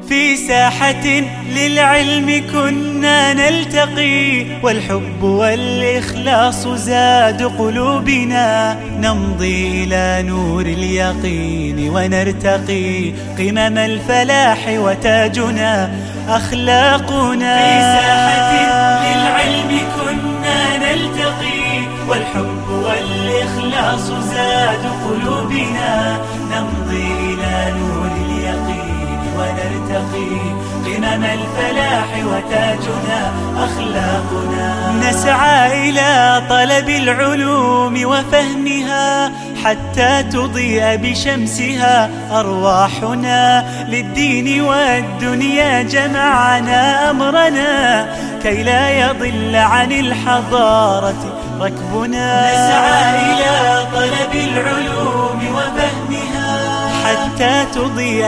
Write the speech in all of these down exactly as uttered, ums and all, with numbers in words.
في ساحة للعلم كنا نلتقي، والحب والإخلاص زاد قلوبنا. نمضي إلى نور اليقين ونرتقي قمم الفلاح، وتاجنا أخلاقنا. في ساحة للعلم كنا نلتقي، والحب والإخلاص زاد قلوبنا. نمضي إلى نور اليقين ونرتقي قمم الفلاح، وتاجنا أخلاقنا. نسعى إلى طلب العلوم وفهمها، حتى تضيء بشمسها أرواحنا. للدين والدنيا جمعنا أمرنا، كي لا يضل عن الحضارة ركبنا. نسعى إلى طلب العلوم وفهمها، حتى تضيء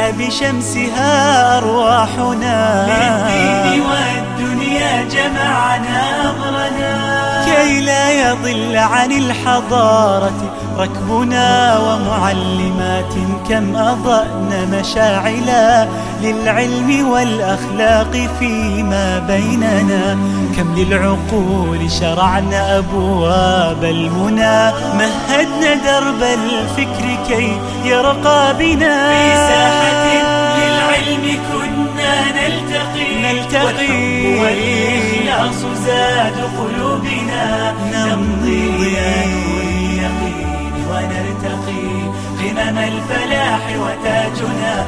بشمسها أرواحنا. للدين والدنيا جمعنا أمرنا، كي لا يضل عن الحضارة ركبنا. ومعلمات كم أضأن مشاعلا، للعلم والأخلاق فيما بيننا. كم للعقول شرعنا أبواب المنى، مهدنا درب الفكر كي يرقى بنا. في ساحة للعلم كنا نلتقي، نلتقي والإخلاص زاد قلوبنا. نمضي إلى نور اليقين ونرتقي قمم الفلاح، وتاجنا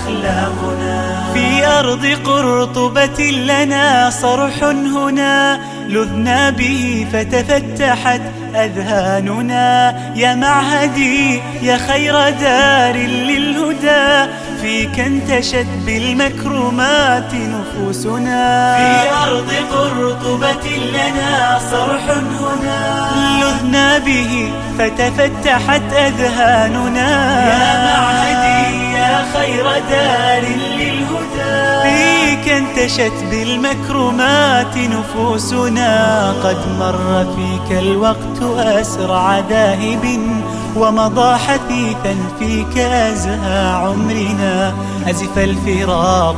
أخلاقنا. في أرض قرطبة لنا صرح هنا، لذنا به فتفتحت أذهاننا. يا معهدي يا خير دار للهدى، فيك انتشت بالمكرمات نفوسنا. في أرض قرطبة لنا صرح هنا، لذنا به فتفتحت أذهاننا. يا معهدي يا خير دار للهدى، فيك انتشت بالمكرمات نفوسنا. قد مر فيك الوقت أسرع ذاهب، ومضى حثيثا فيك أزهى عمرنا. أزف الفراق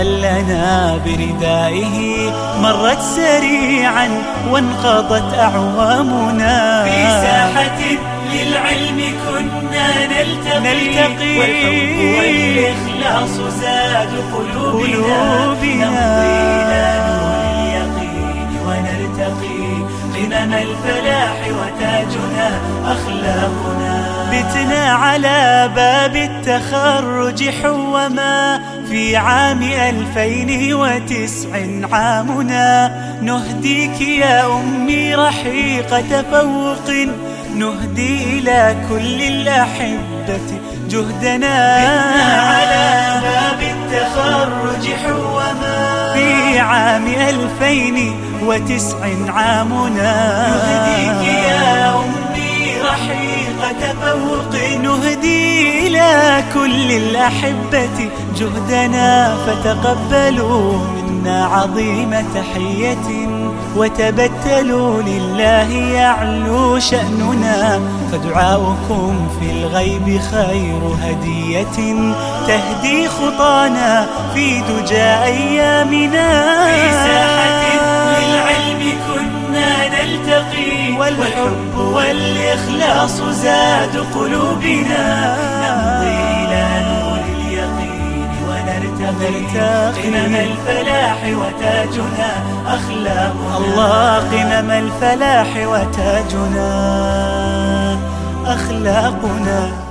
أظلنا بردائه، مرت سريعا وانقضت أعوامنا. في ساحة للعلم كنا نلتقي, نلتقي والحب والإخلاص زاد قلوبنا. نمضي إلى نور اليقين ونرتقي قمم الفلاح، وتاجنا أخلاقنا. بتنا على باب التخرج حوما، في عام ألفين وتسع عامنا. نهديك يا أمي رحيق تفوق، نهدي إلى كل الأحبة جهدنا. بتنا على باب التخرج حوما، في عام ألفين وتسع عامنا. نهديك يا أمي رحيق تفوق، نهدي إلى كل الأحبة جهدنا. فتقبلوا منا عظيم تحية، وتبتلوا لله يعلو شأننا. فدعاؤكم في الغيب خير هدية، تهدي خطانا في دجى أيامنا. في ساحة للعلم كنا نلتقي، والحب والإخلاص زاد قلوبنا. نمضي إلى نور اليقين ونرتقي قمم الفلاح، وتاجنا أخلاقنا. الله قمم الفلاح، وتاجنا أخلاقنا.